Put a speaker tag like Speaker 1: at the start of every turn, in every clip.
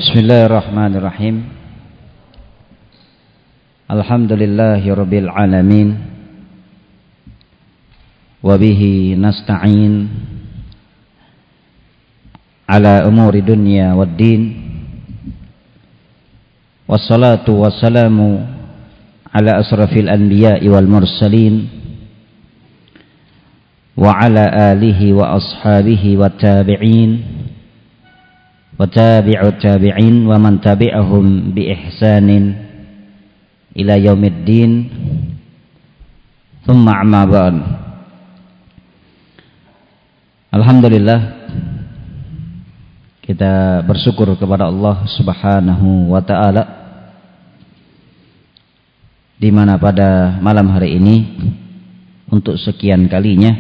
Speaker 1: Bismillahirrahmanirrahim. Alhamdulillahirabbil alamin. Wa bihi nasta'in ala umuri dunya waddin. Wassalatu wassalamu ala asrafil anbiya'i wal mursalin wa ala alihi wa ashabihi wa tabi'in wa tabi'ut tabi'in wa man tabi'ahum bi ihsanin ila yaumiddin. Thumma amma ba'd. Alhamdulillah, kita bersyukur kepada Allah Subhanahu wa taala di mana pada malam hari ini untuk sekian kalinya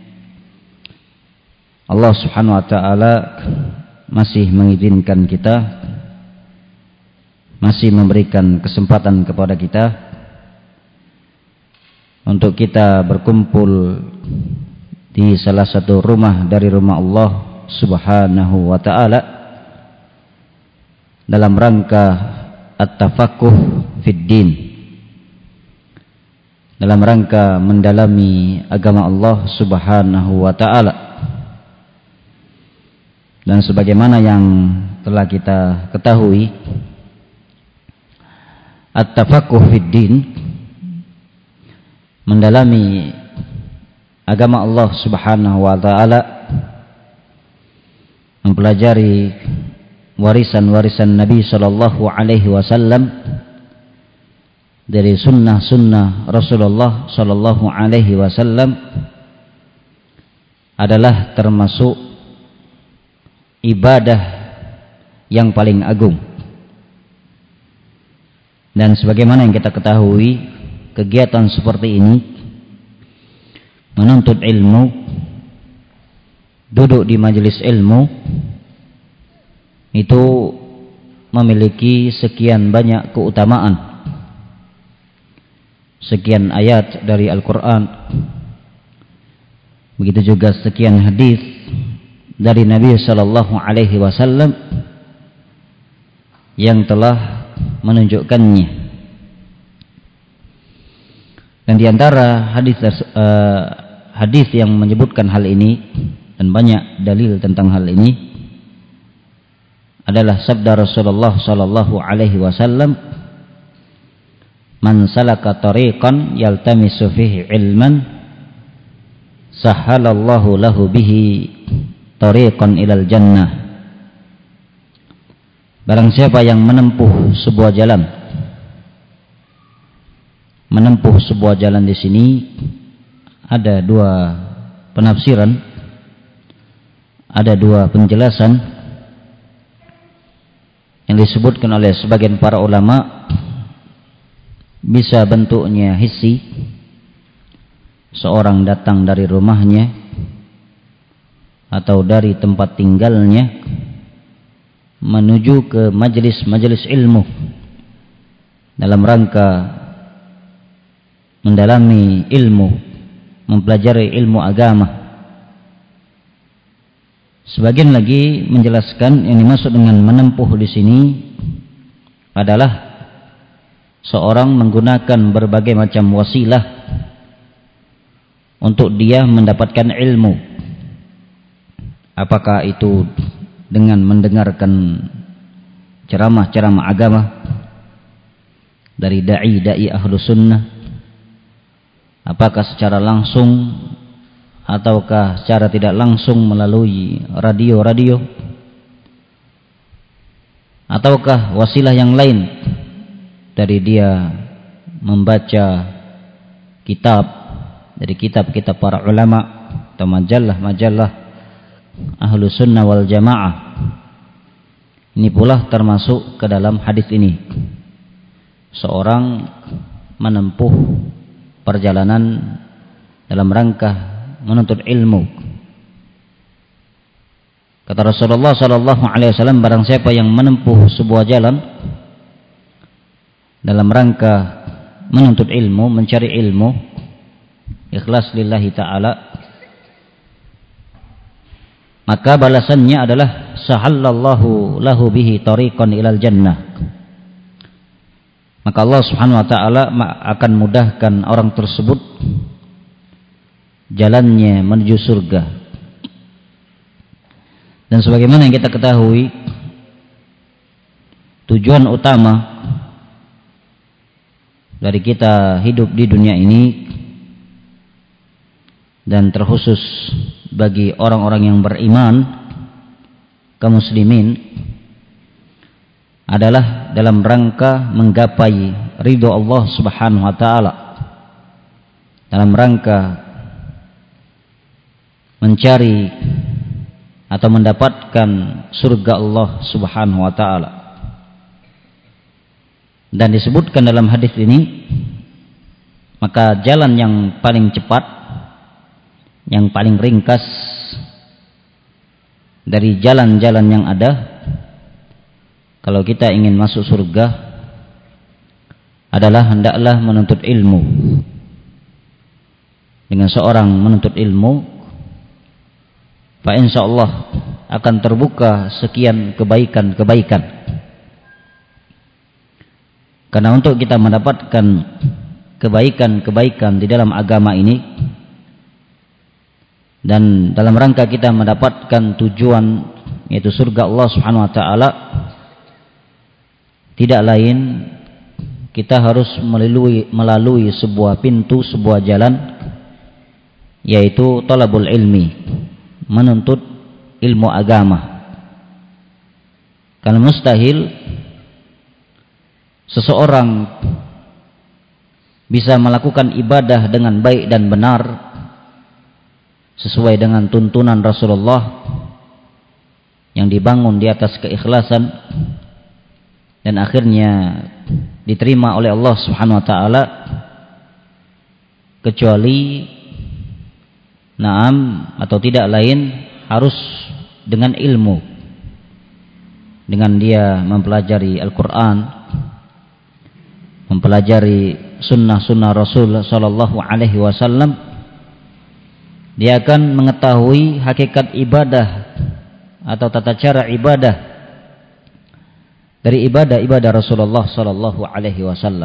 Speaker 1: Allah Subhanahu wa taala masih mengizinkan kita, masih memberikan kesempatan kepada kita untuk kita berkumpul di salah satu rumah dari rumah Allah Subhanahu wa ta'ala dalam rangka at-tafaqquh fid din, dalam rangka mendalami agama Allah Subhanahu wa ta'ala. Dan sebagaimana yang telah kita ketahui, at-tafaqquh fid din, mendalami agama Allah Subhanahu wa taala, mempelajari warisan-warisan Nabi sallallahu alaihi wasallam dari sunnah-sunnah Rasulullah sallallahu alaihi wasallam adalah termasuk ibadah yang paling agung. Dan sebagaimana yang kita ketahui, kegiatan seperti ini, menuntut ilmu, duduk di majelis ilmu, itu memiliki sekian banyak keutamaan. Sekian ayat dari Al-Quran, begitu juga sekian hadis dari Nabi sallallahu alaihi wasallam yang telah menunjukkannya. Dan di antara hadis yang menyebutkan hal ini, dan banyak dalil tentang hal ini, adalah sabda Rasulullah sallallahu alaihi wasallam, "Man salaka tariqan yaltamisu fihi ilman, sahhalallahu lahu bihi tariqan ilal jannah." Barang siapa yang menempuh sebuah jalan, menempuh sebuah jalan, di sini ada dua penafsiran, ada dua penjelasan yang disebutkan oleh sebagian para ulama. Bisa bentuknya hissi, seorang datang dari rumahnya atau dari tempat tinggalnya menuju ke majelis-majelis ilmu dalam rangka mendalami ilmu, mempelajari ilmu agama. Sebagian lagi menjelaskan yang dimaksud dengan menempuh di sini adalah seorang menggunakan berbagai macam wasilah untuk dia mendapatkan ilmu. Apakah itu dengan mendengarkan ceramah-ceramah agama dari dai-dai ahlu sunnah, apakah secara langsung ataukah secara tidak langsung melalui radio-radio, ataukah wasilah yang lain dari dia membaca kitab dari kitab-kitab para ulama atau majalah-majalah ahlu sunnah wal jamaah. Ini pula termasuk ke dalam hadis ini. Seorang menempuh perjalanan dalam rangka menuntut ilmu. Kata Rasulullah sallallahu alaihi wasallam, barang siapa yang menempuh sebuah jalan dalam rangka menuntut ilmu, mencari ilmu, ikhlas lillahi ta'ala, maka balasannya adalah sahallallahu lahu bihi tariqan ilal jannah. Maka Allah Subhanahu wa taala akan mudahkan orang tersebut jalannya menuju surga. Dan sebagaimana yang kita ketahui, tujuan utama dari kita hidup di dunia ini, dan terkhusus bagi orang-orang yang beriman, kaum muslimin, adalah dalam rangka menggapai ridho Allah Subhanahu wa taala, dalam rangka mencari atau mendapatkan surga Allah Subhanahu wa taala. Dan disebutkan dalam hadis ini, maka jalan yang paling cepat, yang paling ringkas dari jalan-jalan yang ada kalau kita ingin masuk surga adalah hendaklah menuntut ilmu. Dengan seorang menuntut ilmu, fa insyaallah akan terbuka sekian kebaikan-kebaikan. Karena untuk kita mendapatkan kebaikan-kebaikan di dalam agama ini, dan dalam rangka kita mendapatkan tujuan yaitu surga Allah Subhanahu wa taala, tidak lain kita harus melalui sebuah pintu, sebuah jalan, yaitu talabul ilmi, menuntut ilmu agama. Karena mustahil seseorang bisa melakukan ibadah dengan baik dan benar sesuai dengan tuntunan Rasulullah yang dibangun di atas keikhlasan dan akhirnya diterima oleh Allah Subhanahu wa taala, kecuali atau tidak lain harus dengan ilmu, dengan dia mempelajari Al-Quran, mempelajari sunnah-sunnah Rasul sallallahu alaihi wasallam, dia akan mengetahui hakikat ibadah atau tata cara ibadah dari ibadah-ibadah Rasulullah sallallahu alaihi wasallam.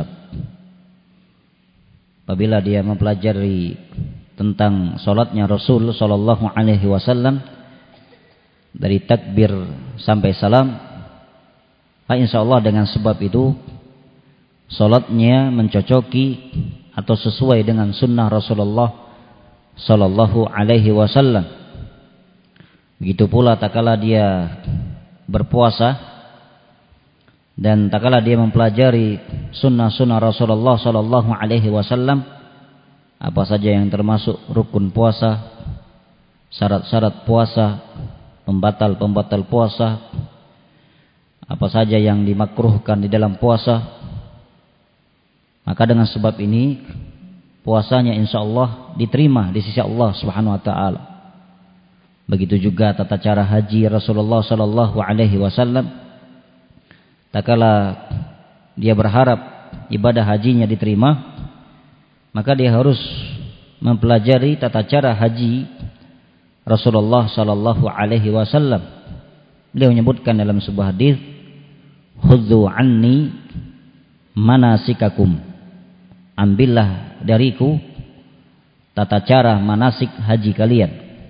Speaker 1: Apabila dia mempelajari tentang salatnya Rasul sallallahu alaihi wasallam dari takbir sampai salam, insyaallah dengan sebab itu salatnya mencocoki atau sesuai dengan sunnah Rasulullah sallallahu alaihi wasallam. Begitu pula tatkala dia berpuasa dan tatkala dia mempelajari sunnah-sunnah Rasulullah sallallahu alaihi wasallam, apa saja yang termasuk rukun puasa, syarat-syarat puasa, pembatal-pembatal puasa, apa saja yang dimakruhkan di dalam puasa, maka dengan sebab ini puasanya insyaallah diterima di sisi Allah Subhanahu wa taala. Begitu juga tata cara haji Rasulullah sallallahu alaihi wasallam. Tatkala dia berharap ibadah hajinya diterima, maka dia harus mempelajari tata cara haji Rasulullah sallallahu alaihi wasallam. Beliau menyebutkan dalam sebuah hadis, "Khudzu anni manasikakum." Ambillah dariku tata cara manasik haji kalian.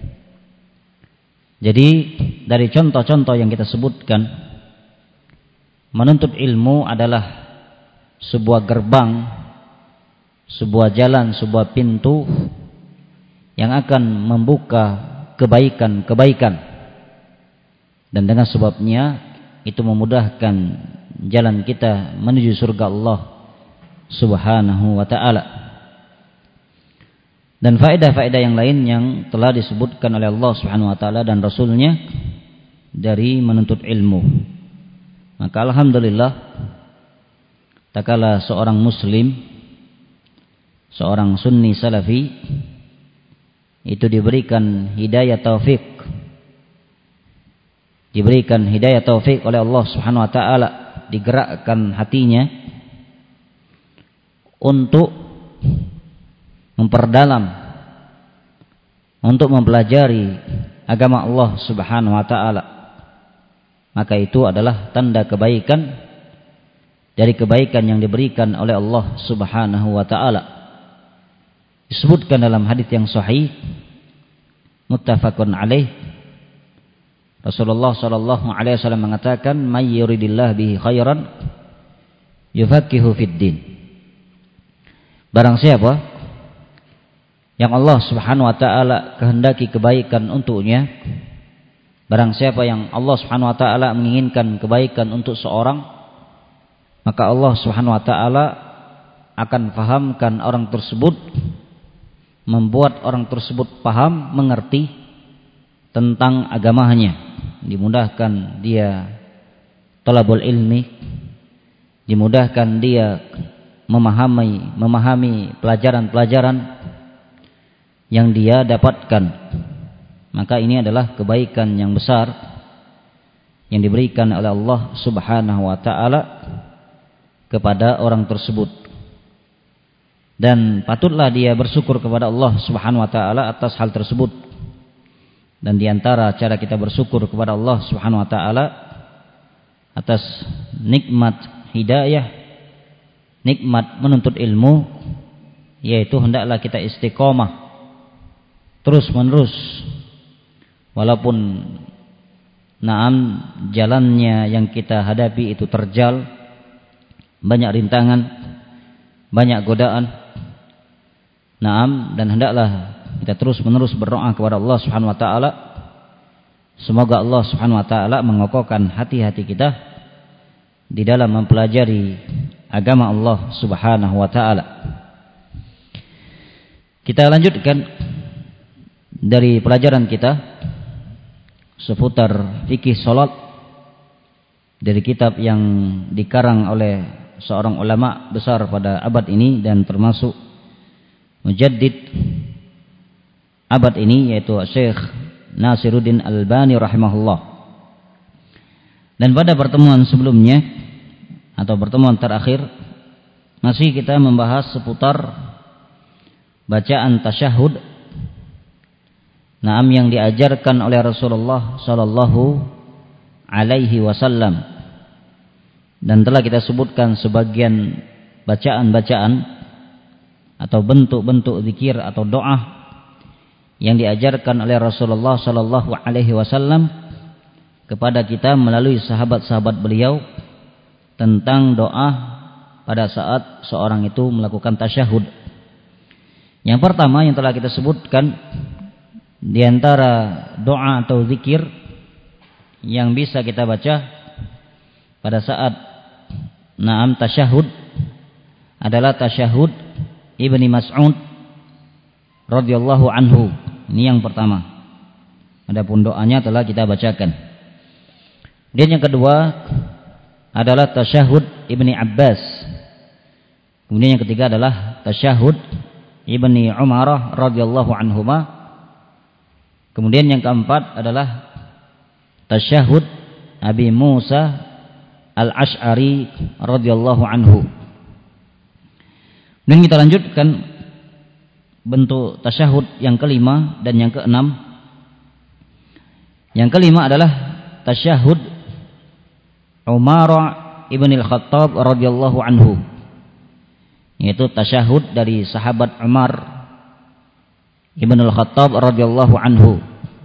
Speaker 1: Jadi dari contoh-contoh yang kita sebutkan, menuntut ilmu adalah sebuah gerbang, sebuah jalan, sebuah pintu yang akan membuka kebaikan-kebaikan, dan dengan sebabnya itu memudahkan jalan kita menuju surga Allah Subhanahu wa ta'ala. Dan faedah-faedah yang lain yang telah disebutkan oleh Allah Subhanahu wa ta'ala dan Rasulnya dari menuntut ilmu. Maka alhamdulillah, tatkala seorang muslim, seorang sunni salafi itu diberikan hidayah taufik, diberikan hidayah taufik oleh Allah Subhanahu wa taala, digerakkan hatinya untuk memperdalam, untuk mempelajari agama Allah Subhanahu wa taala, maka itu adalah tanda kebaikan dari kebaikan yang diberikan oleh Allah Subhanahu wa taala. Disebutkan dalam hadis yang sahih muttafaqun alaih, Rasulullah sallallahu alaihi wasallam mengatakan, "May yuridillahu bihi khairan yufaqihu fid din." Barang siapa yang Allah Subhanahu wa taala kehendaki kebaikan untuknya, barang siapa yang Allah Subhanahu wa taala menginginkan kebaikan untuk seorang, maka Allah Subhanahu wa taala akan fahamkan orang tersebut, membuat orang tersebut paham, mengerti tentang agamanya, dimudahkan dia talabul ilmi, dimudahkan dia memahami pelajaran-pelajaran yang dia dapatkan. Maka ini adalah kebaikan yang besar yang diberikan oleh Allah Subhanahu wa taala kepada orang tersebut, dan patutlah dia bersyukur kepada Allah Subhanahu wa taala atas hal tersebut. Dan di antara cara kita bersyukur kepada Allah Subhanahu wa taala atas nikmat hidayah, nikmat menuntut ilmu, yaitu hendaklah kita istiqomah terus menerus, walaupun jalannya yang kita hadapi itu terjal, banyak rintangan, banyak godaan. Dan hendaklah kita terus menerus berdoa kepada Allah Subhanahu wa taala, semoga Allah Subhanahu wa taala mengokohkan hati-hati kita di dalam mempelajari agama Allah Subhanahu wa taala. Kita lanjutkan dari pelajaran kita seputar fikih salat dari kitab yang dikarang oleh seorang ulama besar pada abad ini dan termasuk mujaddid abad ini, yaitu Syekh Nasiruddin Albani rahimahullah. Dan pada pertemuan sebelumnya atau pertemuan terakhir masih kita membahas seputar bacaan tasyahud yang diajarkan oleh Rasulullah sallallahu alaihi wasallam, dan telah kita sebutkan sebagian bacaan-bacaan atau bentuk-bentuk zikir atau doa yang diajarkan oleh Rasulullah sallallahu alaihi wasallam kepada kita melalui sahabat-sahabat beliau tentang doa pada saat seorang itu melakukan tasyahud. Yang pertama yang telah kita sebutkan di antara doa atau zikir yang bisa kita baca pada saat tasyahud adalah tasyahud Ibni Mas'ud radhiyallahu anhu. Ini yang pertama. Adapun doanya telah kita bacakan. Dan yang kedua adalah tasyahud Ibni Abbas. Kemudian yang ketiga adalah tasyahud Ibni Umar radhiyallahu anhuma. Kemudian yang keempat adalah tasyahud Abi Musa Al-Asy'ari radhiyallahu anhu. Dan kita lanjutkan bentuk tasyahud yang kelima dan yang keenam. Yang kelima adalah tasyahud Umar ibn al-Khattab radhiyallahu anhu, yaitu tasyahud dari sahabat Umar ibn al-Khattab radhiyallahu anhu.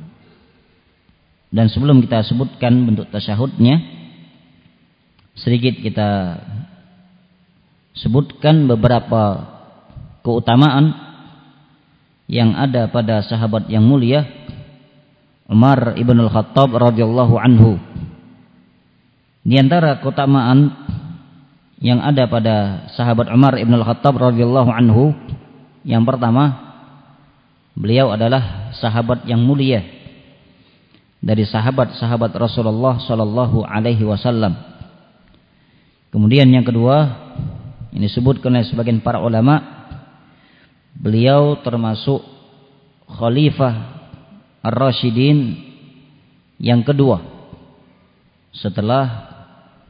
Speaker 1: Dan sebelum kita sebutkan bentuk tasyahudnya, sedikit kita sebutkan beberapa keutamaan yang ada pada sahabat yang mulia Umar ibn al-Khattab radhiyallahu anhu. Di antara keutamaan yang ada pada sahabat Umar ibn al-Khattab radhiyallahu anhu, yang pertama, beliau adalah sahabat yang mulia dari sahabat-sahabat Rasulullah sallallahu alaihi wasallam. Kemudian yang kedua, ini disebutkan oleh sebagian para ulama, beliau termasuk khalifah ar-rasyidin yang kedua setelah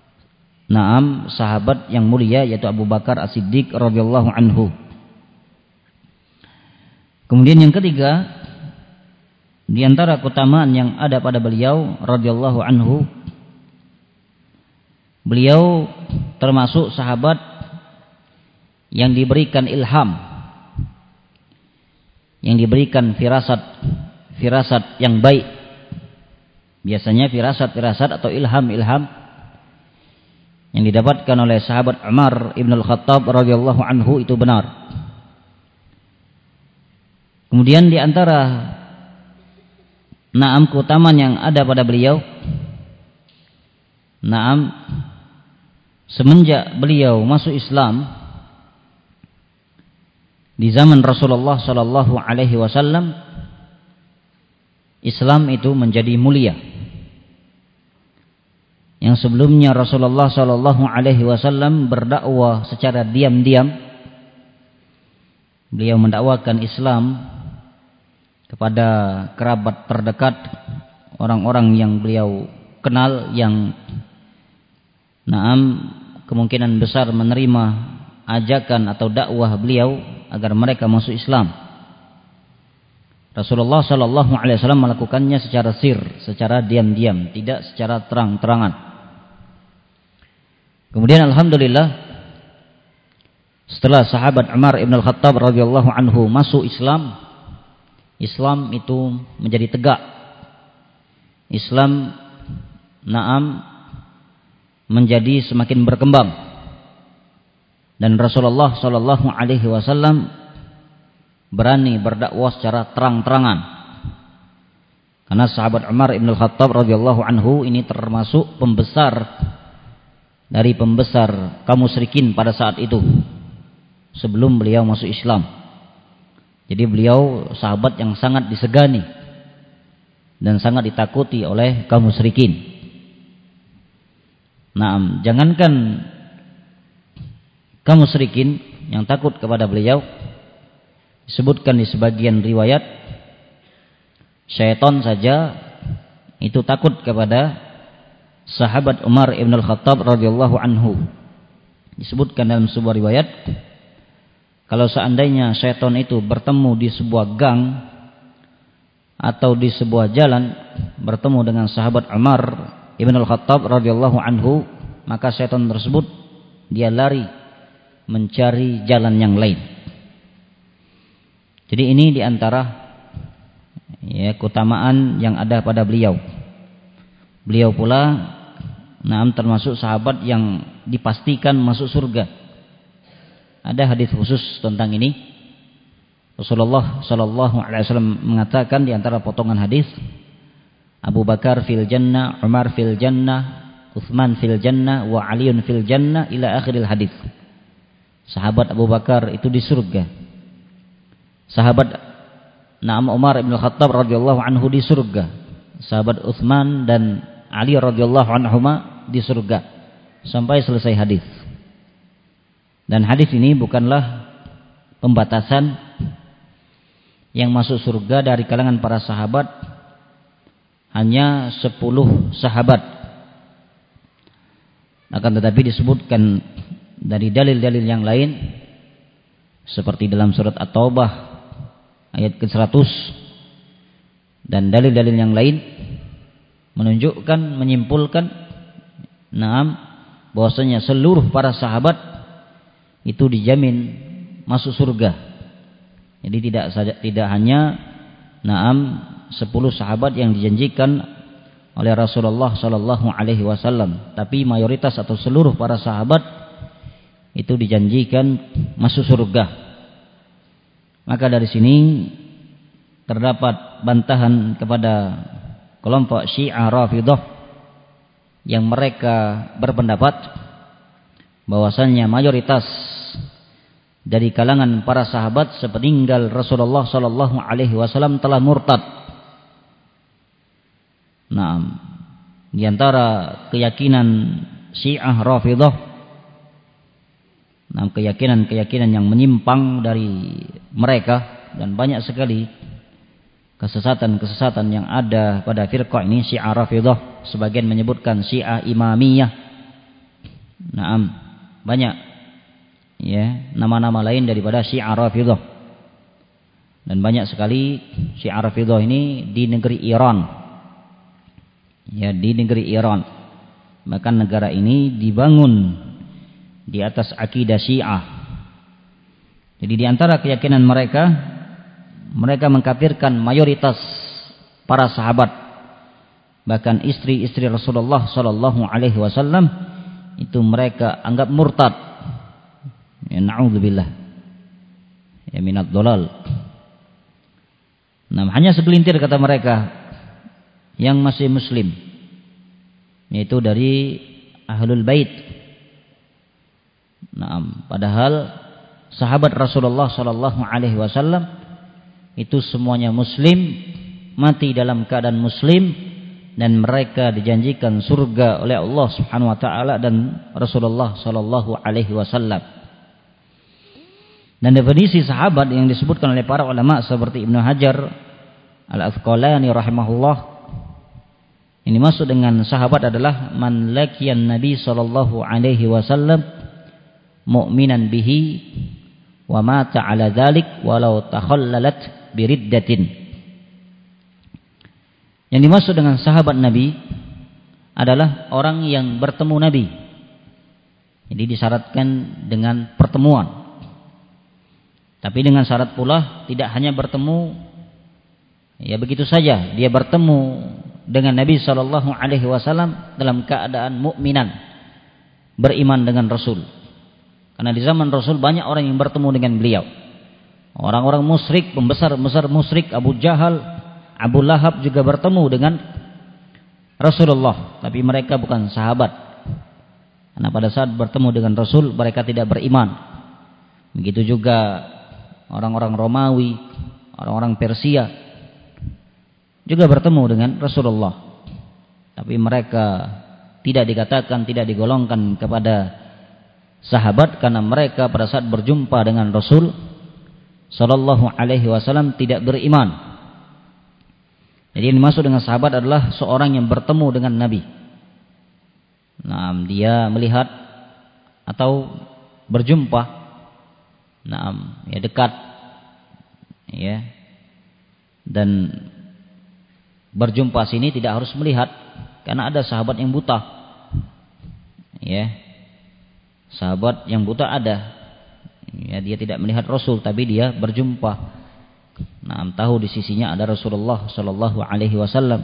Speaker 1: sahabat yang mulia yaitu Abu Bakar As-Siddiq radhiyallahu anhu. Kemudian yang ketiga, Di antara keutamaan yang ada pada beliau radhiyallahu anhu, beliau termasuk sahabat yang diberikan ilham, yang diberikan firasat yang baik. Biasanya firasat atau ilham yang didapatkan oleh sahabat Umar ibn al-Khattab radhiyallahu anhu itu benar. Kemudian di antara keutamaan yang ada pada beliau, semenjak beliau masuk Islam di zaman Rasulullah sallallahu alaihi wasallam, Islam itu menjadi mulia. Yang sebelumnya Rasulullah sallallahu alaihi wasallam berdakwah secara diam-diam. Beliau mendakwakan Islam kepada kerabat terdekat, orang-orang yang beliau kenal, yang kemungkinan besar menerima ajakan atau dakwah beliau agar mereka masuk Islam. Rasulullah sallallahu alaihi wasallam melakukannya secara secara diam-diam, tidak secara terang-terangan. Kemudian alhamdulillah, setelah sahabat Umar ibn al-Khattab radhiyallahu anhu masuk Islam, Islam itu menjadi tegak. Islam menjadi semakin berkembang. Dan Rasulullah sallallahu alaihi wasallam berani berdakwah secara terang-terangan. Karena sahabat Umar ibn al-Khattab radhiyallahu anhu ini termasuk pembesar dari pembesar kaum musyrikin pada saat itu, sebelum beliau masuk Islam. Jadi beliau sahabat yang sangat disegani dan sangat ditakuti oleh kaum musyrikin. Jangankan kaum musyrikin yang takut kepada beliau, disebutkan di sebagian riwayat, syaitan saja itu takut kepada sahabat Umar ibn al-Khattab radhiyallahu anhu. Disebutkan dalam sebuah riwayat, kalau seandainya syaitan itu bertemu di sebuah gang atau di sebuah jalan, bertemu dengan sahabat Umar ibn al-Khattab radhiyallahu anhu, maka syaitan tersebut dia lari mencari jalan yang lain. Jadi ini diantara keutamaan yang ada pada beliau. Beliau pula termasuk sahabat yang dipastikan masuk surga. Ada hadis khusus tentang ini. Rasulullah sallallahu alaihi wasallam mengatakan di antara potongan hadis, Abu Bakar fil jannah, Umar fil jannah, Utsman fil jannah, wa Aliun fil jannah, ila akhiril hadis. Sahabat Abu Bakar itu di surga. Sahabat Umar ibn Khattab radhiyallahu anhu di surga. Sahabat Utsman dan Ali radhiyallahu anhuma di surga. Sampai selesai hadis. Dan hadis ini bukanlah pembatasan yang masuk surga dari kalangan para sahabat hanya 10 sahabat. Akan tetapi disebutkan dari dalil-dalil yang lain, seperti dalam surat At-Taubah ayat ke-100 dan dalil-dalil yang lain menunjukkan, menyimpulkan bahwasanya seluruh para sahabat itu dijamin masuk surga. Jadi tidak hanya 10 sahabat yang dijanjikan oleh Rasulullah sallallahu alaihi wasallam, tapi mayoritas atau seluruh para sahabat itu dijanjikan masuk surga. Maka dari sini terdapat bantahan kepada kelompok Syiah Rafidhah yang mereka berpendapat bahwasannya mayoritas dari kalangan para sahabat sepeninggal Rasulullah sallallahu alaihi wasallam telah murtad. Di antara keyakinan Syiah Rafidhah, keyakinan-keyakinan yang menyimpang dari mereka, dan banyak sekali kesesatan-kesesatan yang ada pada firqah ini Syiah Rafidhah. Sebagian menyebutkan Syiah Imamiyah. Banyak nama-nama lain daripada Syiah Rafidhah. Dan banyak sekali Syiah Rafidhah ini di negeri Iran. Ya, di negeri Iran. Bahkan negara ini dibangun di atas akidah Syiah. Jadi di antara keyakinan mereka, mereka mengkafirkan mayoritas para sahabat. Bahkan istri-istri Rasulullah sallallahu alaihi wasallam itu mereka anggap murtad. Ya, na'udzubillah. Ya, minad dhalal. Nah, hanya segelintir kata mereka yang masih muslim, yaitu dari ahlul bait. Nah, padahal sahabat Rasulullah sallallahu alaihi wasallam itu semuanya muslim, mati dalam keadaan muslim, dan mereka dijanjikan surga oleh Allah Subhanahu wa taala dan Rasulullah sallallahu alaihi wasallam. Dan definisi sahabat yang disebutkan oleh para ulama seperti Ibnu Hajar Al-Asqalani rahimahullah, ini masuk dengan sahabat adalah man laqiyan Nabi sallallahu alaihi wasallam mu'minan bihi wa mata ala dzalik walau takhallalat biriddatin. Yang dimaksud dengan sahabat Nabi adalah orang yang bertemu Nabi. Jadi disyaratkan dengan pertemuan. Tapi dengan syarat pula tidak hanya bertemu ya begitu saja, dia bertemu dengan Nabi sallallahu alaihi wasallam dalam keadaan mukminan, beriman dengan Rasul. Karena di zaman Rasul banyak orang yang bertemu dengan beliau. Orang-orang musyrik, pembesar-pembesar musyrik, Abu Jahal, Abu Lahab juga bertemu dengan Rasulullah, tapi mereka bukan sahabat. Karena pada saat bertemu dengan Rasul mereka tidak beriman. Begitu juga orang-orang Romawi, orang-orang Persia juga bertemu dengan Rasulullah, tapi mereka tidak dikatakan, tidak digolongkan kepada sahabat karena mereka pada saat berjumpa dengan Rasul sallallahu alaihi wasallam tidak beriman. Jadi yang dimaksud dengan sahabat adalah seorang yang bertemu dengan Nabi. Nah, dia melihat atau berjumpa, ya dekat, ya, dan berjumpa sini tidak harus melihat, karena ada sahabat yang buta, ya, sahabat yang buta ada, ya, dia tidak melihat Rasul tapi dia berjumpa, nah, tahu di sisinya ada Rasulullah Sallallahu Alaihi Wasallam.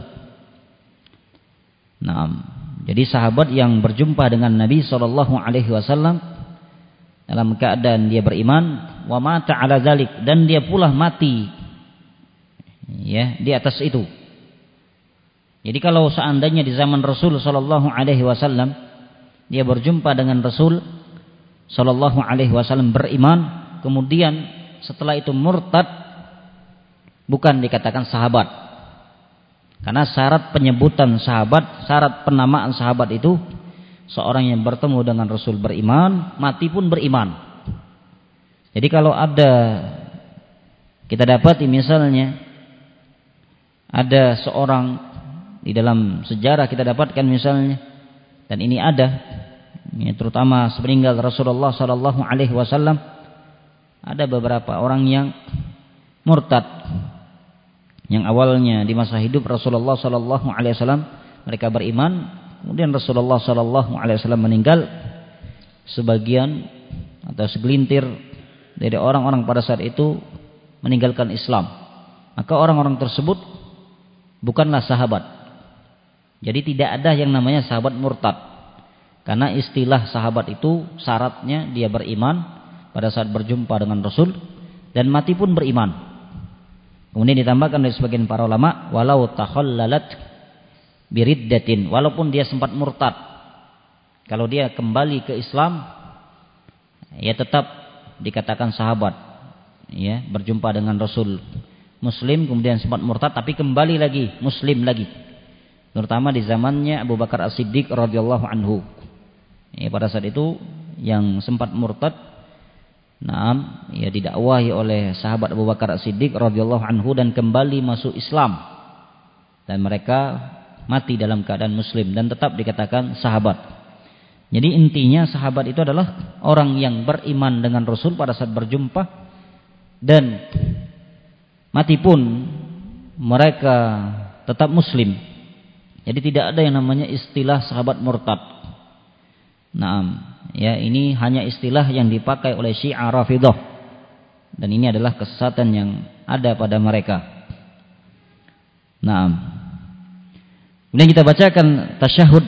Speaker 1: Nah, jadi sahabat yang berjumpa dengan Nabi Sallallahu Alaihi Wasallam dalam keadaan dia beriman, wa mata ala dzalik, dan dia pula mati ya di atas itu. Jadi kalau seandainya di zaman Rasul sallallahu alaihi wasallam dia berjumpa dengan Rasul sallallahu alaihi wasallam beriman, kemudian setelah itu murtad, bukan dikatakan sahabat. Karena syarat penyebutan sahabat, syarat penamaan sahabat itu seorang yang bertemu dengan Rasul beriman, mati pun beriman. Jadi kalau ada, kita dapati misalnya ada seorang di dalam sejarah kita dapatkan misalnya, dan ini ada, ya, terutama sepeninggal Rasulullah sallallahu alaihi wasallam, ada beberapa orang yang murtad, yang awalnya di masa hidup Rasulullah sallallahu alaihi wasallam mereka beriman, kemudian Rasulullah sallallahu alaihi wasallam meninggal, sebagian atau segelintir dari orang-orang pada saat itu meninggalkan Islam. Maka orang-orang tersebut bukanlah sahabat. Jadi tidak ada yang namanya sahabat murtad. Karena istilah sahabat itu syaratnya dia beriman pada saat berjumpa dengan Rasul dan mati pun beriman. Kemudian ditambahkan oleh sebagian para ulama, walau takhallalat biriddatin, walaupun dia sempat murtad, kalau dia kembali ke Islam, ya tetap dikatakan sahabat. Ya, berjumpa dengan Rasul Muslim, kemudian sempat murtad, tapi kembali lagi Muslim lagi. Terutama di zamannya Abu Bakar As-Siddiq radhiyallahu anhu. Ya, pada saat itu yang sempat murtad, ya didakwahi oleh sahabat Abu Bakar As-Siddiq radhiyallahu anhu dan kembali masuk Islam. Dan mereka mati dalam keadaan muslim dan tetap dikatakan sahabat. Jadi intinya sahabat itu adalah orang yang beriman dengan Rasul pada saat berjumpa dan mati pun mereka tetap muslim. Jadi tidak ada yang namanya istilah sahabat murtad. Naam, ya ini hanya istilah yang dipakai oleh Syiah Rafidhah. Dan ini adalah kesesatan yang ada pada mereka. Naam. Kemudian kita bacakan tasyahud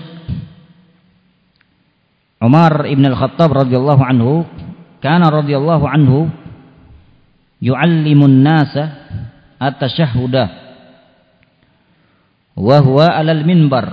Speaker 1: Umar ibn al-Khattab radhiyallahu anhu, kana radhiyallahu anhu yu'allimun nasa at-tasyahhuda wa huwa 'alal minbar.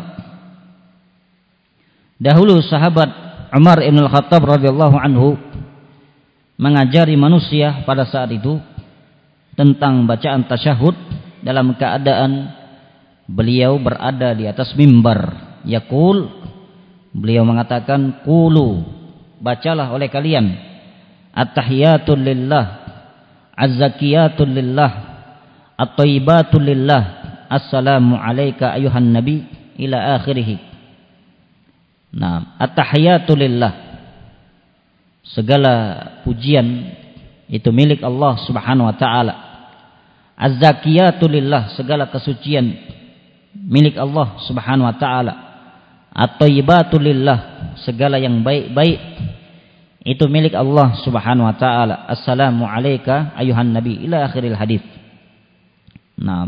Speaker 1: Dahulu sahabat Umar ibn al-Khattab radhiyallahu anhu mengajari manusia pada saat itu tentang bacaan tasyahud dalam keadaan beliau berada di atas mimbar. Yaqul, beliau mengatakan, qulu, bacalah oleh kalian, at-tahiyatul lillah, az-zakiyatun lillah, at-thayyibatun lillah, assalamu alayka ayuhan nabi, ila akhirih. Nah, at-tahiyatul lillah, segala pujian itu milik Allah Subhanahu wa taala. Az-zakiyatun lillah, segala kesucian milik Allah Subhanahu wa taala. At-thayyibatu lillah, segala yang baik-baik itu milik Allah Subhanahu wa taala. Assalamu alayka ayuhan nabi, ila akhiril hadis. Nah,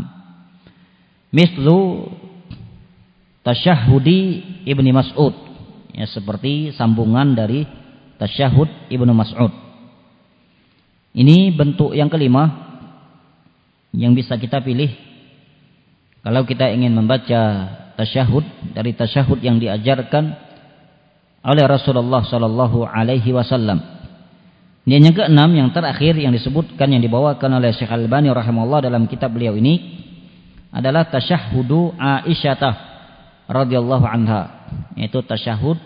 Speaker 1: mislu tasyahudi Ibnu Mas'ud, ya, seperti sambungan dari tasyahud Ibnu Mas'ud. Ini bentuk yang kelima yang bisa kita pilih kalau kita ingin membaca tasyahud dari tasyahud yang diajarkan oleh Rasulullah sallallahu alaihi wasallam. Dan yang keenam, yang terakhir yang disebutkan, yang dibawakan oleh Syekh Al-Albani rahimahullah dalam kitab beliau ini adalah tasyahhudu Aisyah radhiyallahu anha, yaitu tasyahud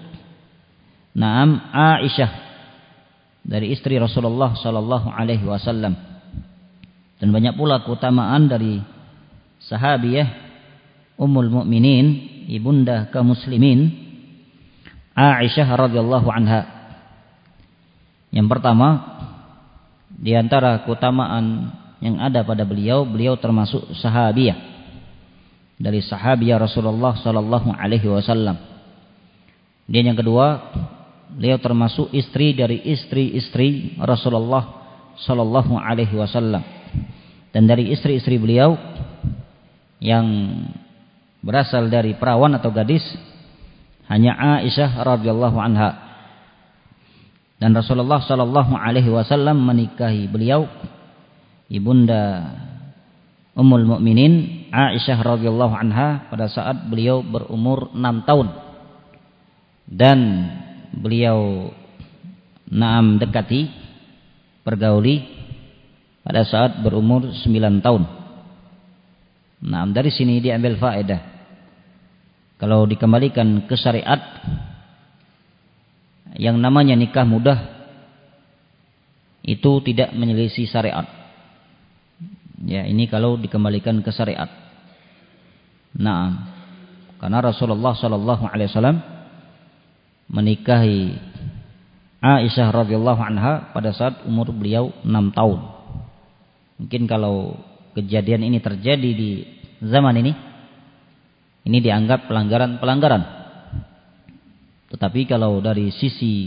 Speaker 1: Aisyah dari istri Rasulullah sallallahu alaihi wasallam. Dan banyak pula keutamaan dari sahabiyah Ummul Mukminin, ibunda kaum muslimin, Aisyah radhiyallahu anha. Yang pertama, di antara keutamaan yang ada pada beliau, beliau termasuk sahabiyah dari sahabiyah Rasulullah sallallahu alaihi wasallam. Dan yang kedua, beliau termasuk istri dari istri-istri Rasulullah sallallahu alaihi wasallam. Dan dari istri-istri beliau yang berasal dari perawan atau gadis hanya Aisyah radhiyallahu anha. Dan Rasulullah sallallahu alaihi wasallam menikahi beliau ibunda Ummul Mukminin Aisyah radhiyallahu anha pada saat beliau berumur 6 tahun. Dan beliau dekati, pergauli pada saat berumur 9 tahun. Nah, dari sini diambil faedah. Kalau dikembalikan ke syariat, yang namanya nikah mudah itu tidak menyelisih syariat. Ya, ini kalau dikembalikan ke syariat. Nah, karena Rasulullah sallallahu alaihi wasallam menikahi Aisyah radhiyallahu anha pada saat umur beliau 6 tahun. Mungkin kalau kejadian ini terjadi di zaman ini dianggap pelanggaran. Tetapi kalau dari sisi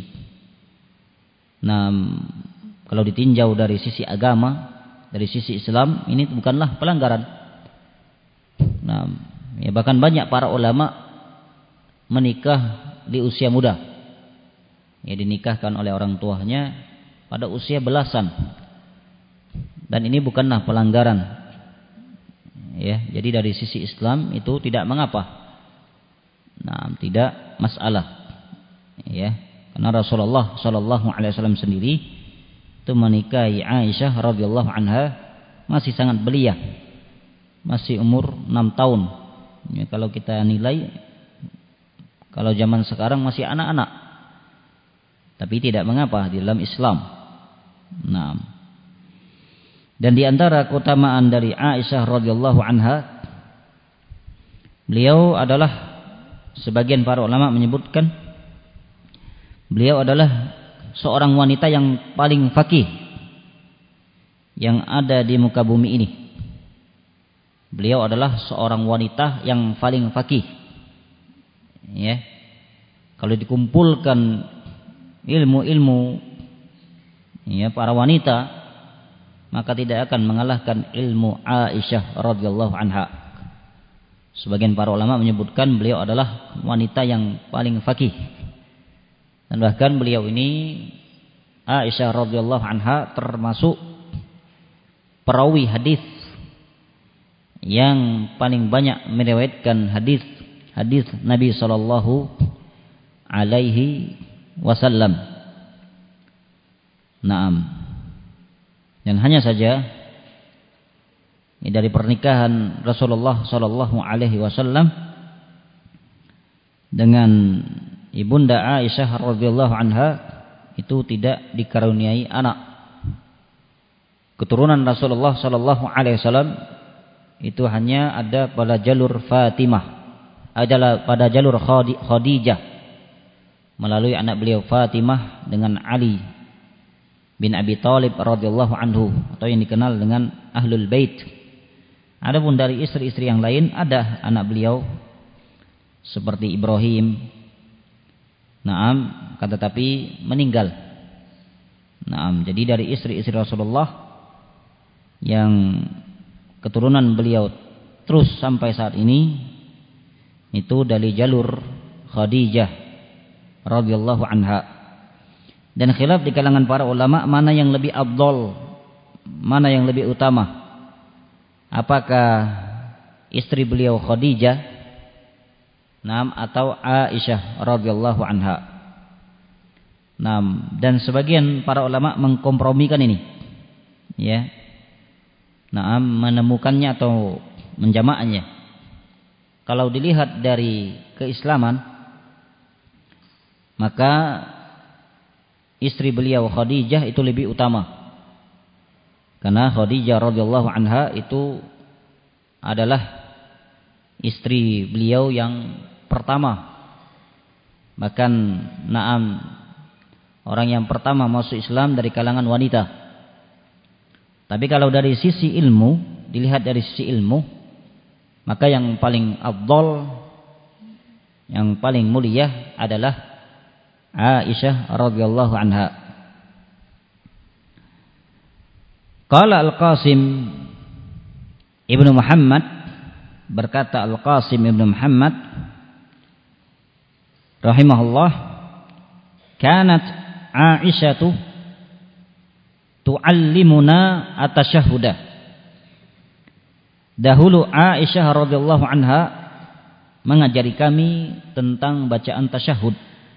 Speaker 1: kalau ditinjau dari sisi agama, dari sisi Islam, ini bukanlah pelanggaran. Nah, ya bahkan banyak para ulama menikah di usia muda. Ya, dinikahkan oleh orang tuanya pada usia belasan. Dan ini bukanlah pelanggaran. Ya, jadi dari sisi Islam itu tidak mengapa. Nah, tidak masalah. Ya, karena Rasulullah sallallahu alaihi wasallam sendiri itu menikahi Aisyah radhiyallahu anha masih sangat belia. Masih umur 6 tahun. Ya, kalau kita nilai, kalau zaman sekarang masih anak-anak. Tapi tidak mengapa di dalam Islam. Nah, dan di antara keutamaan dari Aisyah radhiyallahu anha, beliau adalah, sebagian para ulama menyebutkan, beliau adalah seorang wanita yang paling faqih yang ada di muka bumi ini. Beliau adalah seorang wanita yang paling faqih. Ya. Kalau dikumpulkan ilmu-ilmu ya para wanita, maka tidak akan mengalahkan ilmu Aisyah radhiyallahu anha. Sebagian para ulama menyebutkan beliau adalah wanita yang paling faqih. Dan bahkan beliau ini, Aisyah radhiyallahu anha, termasuk perawi hadis yang paling banyak meriwayatkan hadis Nabi sallallahu alaihi wasallam. Naam. Dan hanya saja dari pernikahan Rasulullah sallallahu alaihi wasallam dengan ibunda Aisyah radhiyallahu anha itu tidak dikaruniai anak. Keturunan Rasulullah sallallahu alaihi wasallam itu hanya ada pada jalur Fatimah, adalah pada jalur Khadijah melalui anak beliau Fatimah dengan Ali bin Abi Thalib radhiyallahu anhu, atau yang dikenal dengan Ahlul Bait. Adapun dari istri-istri yang lain ada anak beliau seperti Ibrahim, tetapi meninggal. Jadi dari istri-istri Rasulullah yang keturunan beliau terus sampai saat ini itu dari jalur Khadijah radhiyallahu anha. Dan khilaf di kalangan para ulama mana yang lebih afdal, mana yang lebih utama. Apakah istri beliau Khadijah atau Aisyah radhiyallahu anha. Dan sebagian para ulama mengkompromikan ini. Ya. Menemukannya atau menjamaahnya. Kalau dilihat dari keislaman, maka istri beliau Khadijah itu lebih utama. Karena Khadijah radhiyallahu anha itu adalah istri beliau yang pertama. Bahkan orang yang pertama masuk Islam dari kalangan wanita. Tapi kalau dari sisi ilmu, dilihat dari sisi ilmu, maka yang paling afdal, yang paling mulia adalah Aisyah radhiyallahu anha. Qala Al-Qasim Ibnu Muhammad, berkata Al-Qasim Ibnu Muhammad rahimahullah, kanat Aisyatu tu'allimuna at-tashahhuda. Dahulu Aisyah radhiyallahu anha mengajari kami tentang bacaan tasyahud.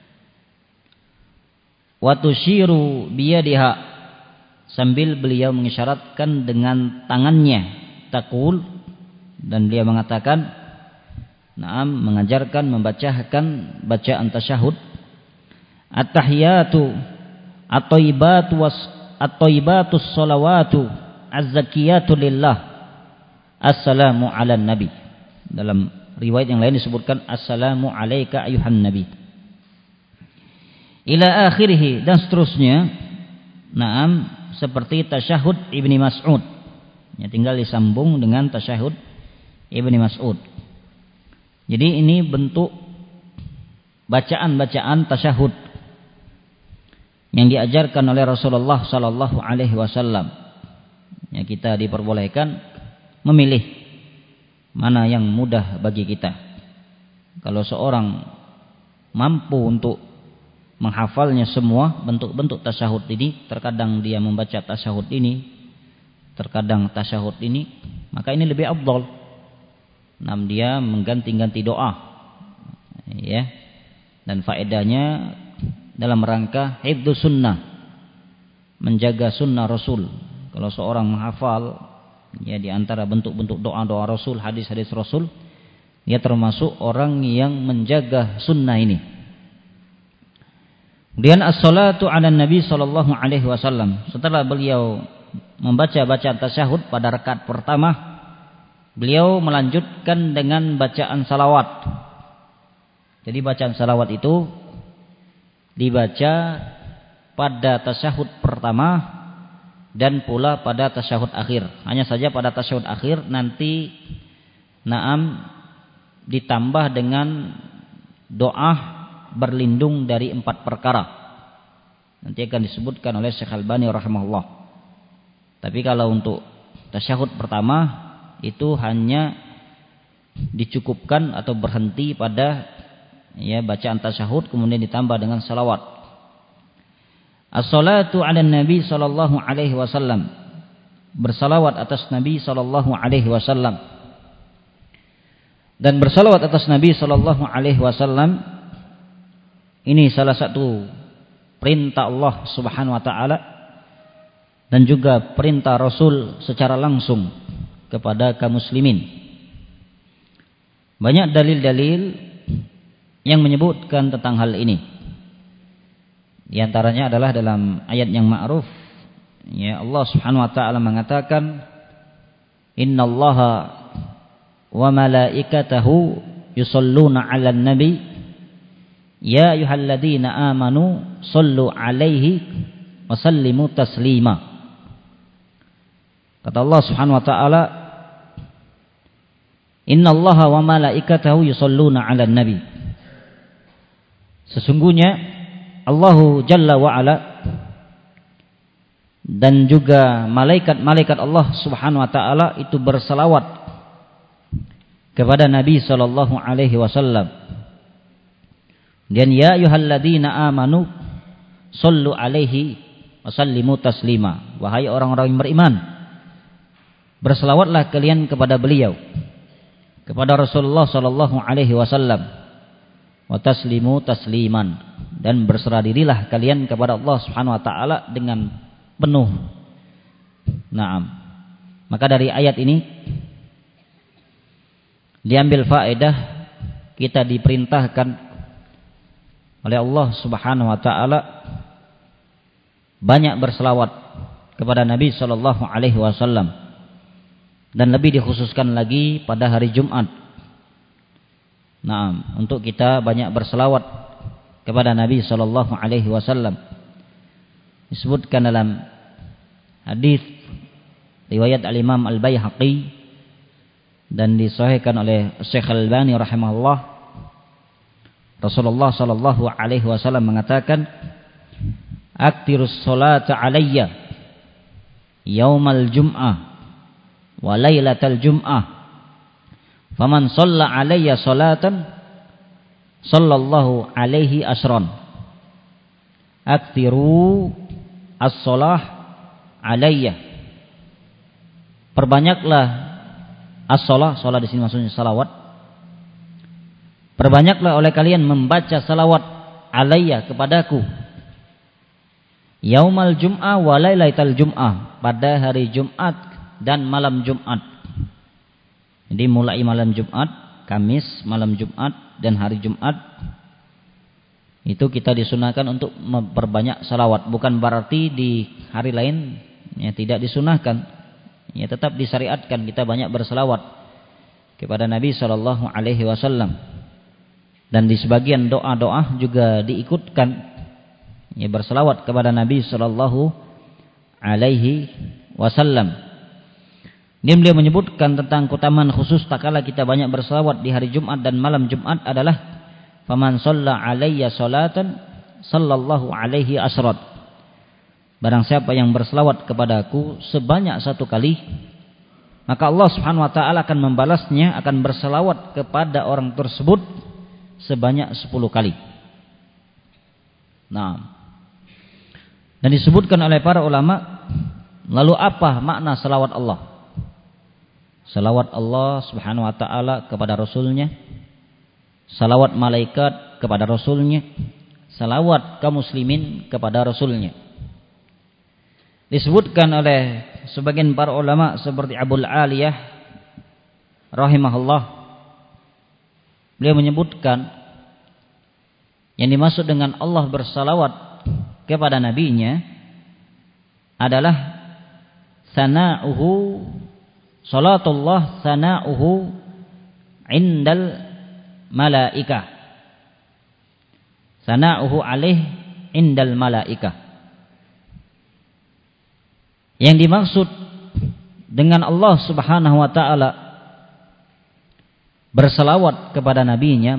Speaker 1: Wa tusyiru biyadiha, sambil beliau mengisyaratkan dengan tangannya, taqul, dan beliau mengatakan mengajarkan membacakan bacaan tasyahud, at-tahiyatu at-thayyibatus shalawatu az-zakiyatu lillah, assalamu ala nabi. Dalam riwayat yang lain disebutkan assalamu alayka ayuhan nabi, ila akhirih, dan seterusnya. Seperti tasyahud Ibni Mas'ud, ya, tinggal disambung dengan tasyahud Ibni Mas'ud. Jadi ini bentuk bacaan-bacaan tasyahud yang diajarkan oleh Rasulullah sallallahu alaihi wasallam. Ya, kita diperbolehkan memilih mana yang mudah bagi kita. Kalau seorang mampu untuk menghafalnya semua bentuk-bentuk tasyahud ini, terkadang dia membaca tasyahud ini, terkadang tasyahud ini, maka ini lebih afdal. Dia mengganti-ganti doa, ya, dan faedahnya dalam rangka hifdzus sunnah, menjaga sunnah Rasul. Kalau seorang menghafal, ya, di antara bentuk-bentuk doa-doa Rasul, hadis-hadis Rasul, dia termasuk orang yang menjaga sunnah ini. Kemudian as-salatu ala Nabi sallallahu alaihi wasallam. Setelah beliau membaca bacaan tasyahud pada rakaat pertama, beliau melanjutkan dengan bacaan salawat. Jadi bacaan salawat itu dibaca pada tasyahud pertama dan pula pada tasyahud akhir. Hanya saja pada tasyahud akhir nanti Naam, ditambah dengan doa berlindung dari 4 perkara. Nanti akan disebutkan oleh Syekh Albani rahimahullah. Tapi kalau untuk tasyahud pertama itu hanya dicukupkan atau berhenti pada bacaan tasyahud kemudian ditambah dengan salawat. As-salatu 'alan Nabi sallallahu alaihi wasallam. Bersalawat atas Nabi sallallahu alaihi wasallam. Dan bersalawat atas Nabi sallallahu alaihi wasallam ini salah satu perintah Allah Subhanahu wa taala dan juga perintah Rasul secara langsung kepada kaum muslimin. Banyak dalil-dalil yang menyebutkan tentang hal ini. Di antaranya adalah dalam ayat yang ma'ruf, Allah Subhanahu wa taala mengatakan, "Innallaha wa malaikatahu yusholluna 'alan nabi ya ayyuhalladzina amanu shallu 'alaihi wa sallimu taslima." Kata Allah Subhanahu wa taala, "Innallaha wa malaikatahu yusholluna 'alan nabi." Sesungguhnya Allahu Jalla wa Ala dan juga malaikat-malaikat Allah Subhanahu wa taala itu berselawat kepada Nabi sallallahu alaihi wasallam. Dan ya ayyuhalladzina amanu shallu alaihi wa sallimu taslima. Wahai orang-orang yang beriman, berselawatlah kalian kepada beliau, kepada Rasulullah sallallahu alaihi wasallam, wa taslimu tasliman, dan berserah dirilah kalian kepada Allah Subhanahu wa taala dengan penuh. Naam. Maka dari ayat ini diambil faedah kita diperintahkan oleh Allah Subhanahu wa taala banyak berselawat kepada Nabi sallallahu alaihi wasallam, dan lebih dikhususkan lagi pada hari Jumat. Naam, untuk kita banyak berselawat kepada Nabi sallallahu alaihi wasallam. Disebutkan dalam hadis riwayat Al-Imam Al-Baihaqi dan disahihkan oleh Syekh Al-Albani rahimahullah, Rasulullah sallallahu alaihi wasallam mengatakan, "Aktirus sholata alayya yaumal jum'ah wa lailatal jum'ah. Faman shalla alayya sholatan sallallahu alaihi asron. Aktiru as-sholah alayya." Perbanyaklah as-sholah, sholah di sini maksudnya salawat. Perbanyaklah oleh kalian membaca salawat alayya kepadaku. Yaumal jum'ah wa lailatal jum'ah, pada hari Jumat dan malam Jumat. Jadi mulai malam Jumat, Kamis, malam Jumat, dan hari Jumat itu kita disunahkan untuk memperbanyak salawat. Bukan berarti di hari lain tidak disunahkan, tetap disyariatkan kita banyak berselawat kepada Nabi sallallahu alaihi wasallam. Dan di sebagian doa-doa juga diikutkan berselawat kepada Nabi sallallahu alaihi wasallam. Ini beliau menyebutkan tentang keutamaan khusus tatkala kita banyak berselawat di hari Jumat dan malam Jumat adalah, "Faman shalla alayya sholatan sallallahu alaihi asrat." Barang siapa yang berselawat kepadaku sebanyak 1 kali, maka Allah Subhanahu wa taala akan membalasnya, akan berselawat kepada orang tersebut sebanyak 10 kali. Nah, dan disebutkan oleh para ulama, lalu apa makna selawat Allah? Salawat Allah Subhanahu wa taala kepada Rasulnya, salawat malaikat kepada Rasulnya, salawat kaum muslimin kepada Rasulnya. Disebutkan oleh sebagian para ulama seperti Abul Aliyah rahimahullah, beliau menyebutkan yang dimaksud dengan Allah bersalawat kepada nabinya adalah sana'uhu, salatullah sana'uhu indal malaikah, sana'uhu alaih indal malaikah. Yang dimaksud dengan Allah Subhanahu wa taala berselawat kepada nabinya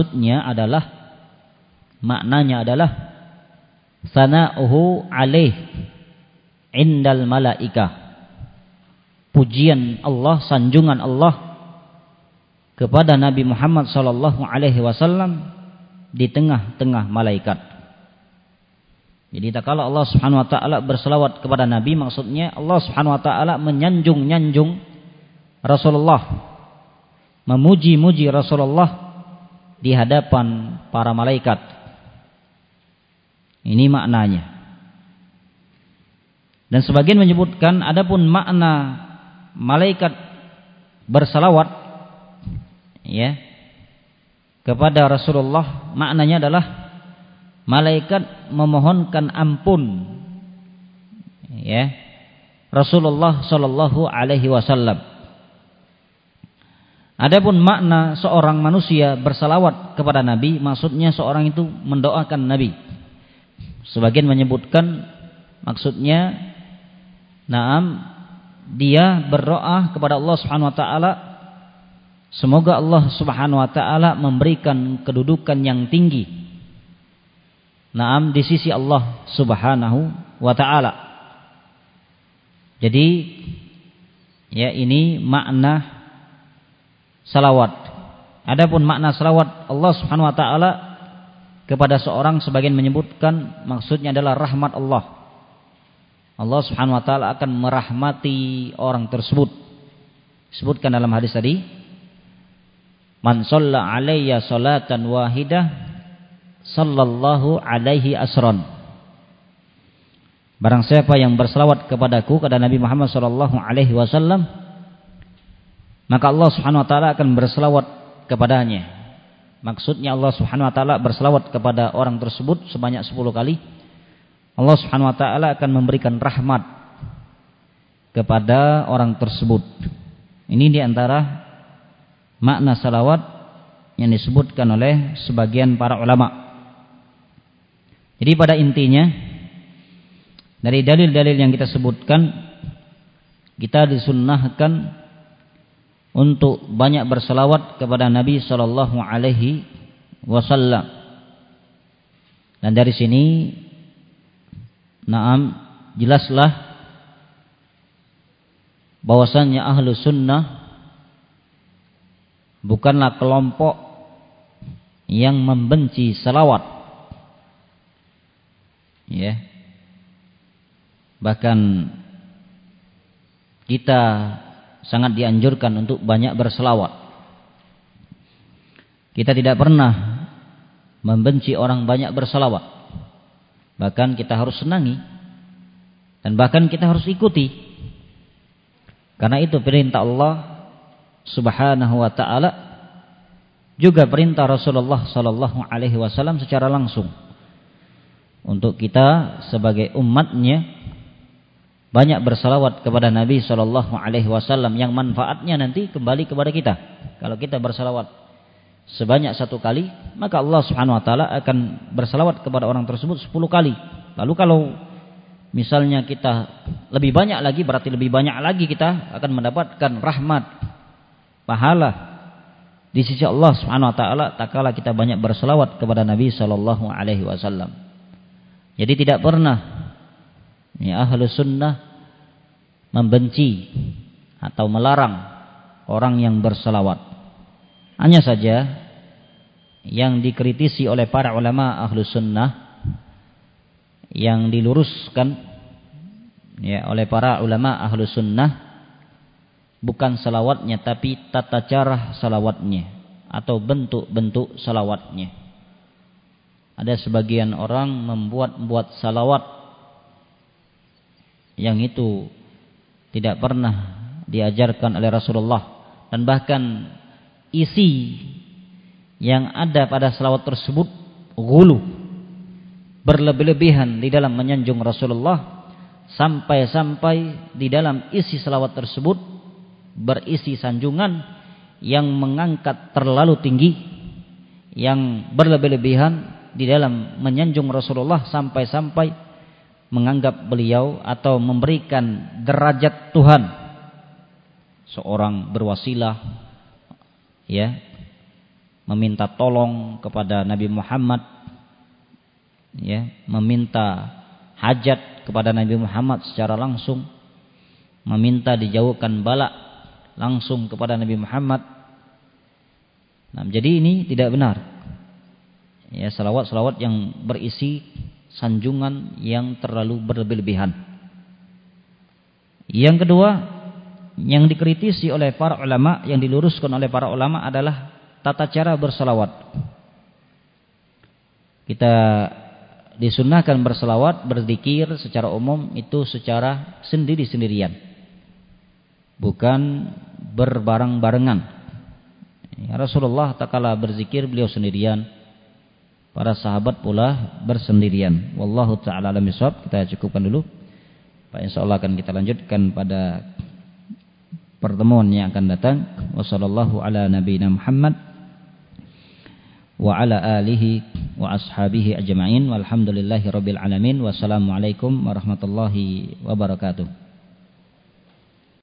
Speaker 1: maknanya adalah sana'uhu alaih indal malaikah, pujian Allah, sanjungan Allah kepada Nabi Muhammad sallallahu alaihi wasallam di tengah-tengah malaikat. Jadi kalau Allah Subhanahu wa taala berselawat kepada Nabi, maksudnya Allah Subhanahu wa taala menyanjung Rasulullah, memuji-muji Rasulullah di hadapan para malaikat. Ini maknanya. Dan sebagian menyebutkan adapun makna malaikat berselawat ya kepada Rasulullah, maknanya adalah malaikat memohonkan ampun ya Rasulullah sallallahu alaihi wasallam. Adapun makna seorang manusia bersalawat kepada Nabi, maksudnya seorang itu mendoakan Nabi. Sebagian menyebutkan maksudnya dia berdoa kepada Allah Subhanahu wa taala, semoga Allah Subhanahu wa taala memberikan kedudukan yang tinggi di sisi Allah Subhanahu wa taala. Jadi ya ini makna salawat. Adapun makna salawat Allah Subhanahu wa taala kepada seorang, sebagian menyebutkan maksudnya adalah rahmat Allah. Allah Subhanahu wa taala akan merahmati orang tersebut. Disebutkan dalam hadis tadi, man shalla alayya salatan wahidah sallallahu alaihi asron. Barang siapa yang berselawat kepadaku, kata Nabi Muhammad sallallahu alaihi wasallam, maka Allah Subhanahu wa taala akan berselawat kepadanya. Maksudnya Allah Subhanahu wa taala berselawat kepada orang tersebut sebanyak 10 kali. Allah Subhanahu wa taala akan memberikan rahmat kepada orang tersebut. Ini di antara makna salawat yang disebutkan oleh sebagian para ulama. Jadi pada intinya dari dalil-dalil yang kita sebutkan, kita disunnahkan untuk banyak berselawat kepada Nabi sallallahu alaihi wasallam. Dan dari sini jelaslah bahwasannya ahlu sunnah bukanlah kelompok yang membenci selawat, ya. Bahkan kita sangat dianjurkan untuk banyak berselawat. Kita tidak pernah membenci orang banyak berselawat. Bahkan kita harus senangi, dan bahkan kita harus ikuti. Karena itu perintah Allah Subhanahu wa taala, juga perintah Rasulullah sallallahu alaihi wasallam secara langsung untuk kita sebagai umatnya banyak bersalawat kepada Nabi sallallahu alaihi wasallam, yang manfaatnya nanti kembali kepada kita. Kalau kita bersalawat sebanyak 1 kali, maka Allah Subhanahu wa taala akan bersalawat kepada orang tersebut 10 kali. Lalu kalau misalnya kita lebih banyak lagi, berarti lebih banyak lagi kita akan mendapatkan rahmat, pahala di sisi Allah Subhanahu wa taala tatkala kita banyak bersalawat kepada Nabi sallallahu alaihi wasallam. Jadi tidak pernah ahlu sunnah membenci atau melarang orang yang berselawat. Hanya saja yang dikritisi oleh para ulama ahlu sunnah, yang diluruskan oleh para ulama ahlu sunnah, bukan selawatnya tapi tata cara selawatnya atau bentuk-bentuk selawatnya. Ada sebagian orang membuat salawat yang itu tidak pernah diajarkan oleh Rasulullah, dan bahkan isi yang ada pada salawat tersebut ghulu, berlebih-lebihan di dalam menyanjung Rasulullah, sampai-sampai di dalam isi salawat tersebut berisi sanjungan yang mengangkat terlalu tinggi, yang berlebih-lebihan di dalam menyanjung Rasulullah sampai-sampai menganggap beliau atau memberikan derajat Tuhan. Seorang berwasilah, ya, meminta tolong kepada Nabi Muhammad, ya, meminta hajat kepada Nabi Muhammad secara langsung, meminta dijauhkan bala langsung kepada Nabi Muhammad. Nah, jadi ini tidak benar. Ya, salawat-salawat yang berisi sanjungan yang terlalu berlebihan. Yang kedua, yang dikritisi oleh para ulama, yang diluruskan oleh para ulama adalah tata cara bersalawat. Kita disunnahkan bersalawat, berzikir secara umum itu secara sendiri-sendirian, bukan berbareng-barengan. Ya, Rasulullah tatkala berzikir beliau sendirian, para sahabat pula bersendirian. Wallahu taala alam bisawab. Kita cukupkan dulu. Pak, insyaallah akan kita lanjutkan pada pertemuan yang akan datang. Wassallallahu ala nabiyina Muhammad wa ala alihi wa ashabihi ajma'in. Walhamdulillahi rabbil alamin. Wassalamualaikum warahmatullahi wabarakatuh.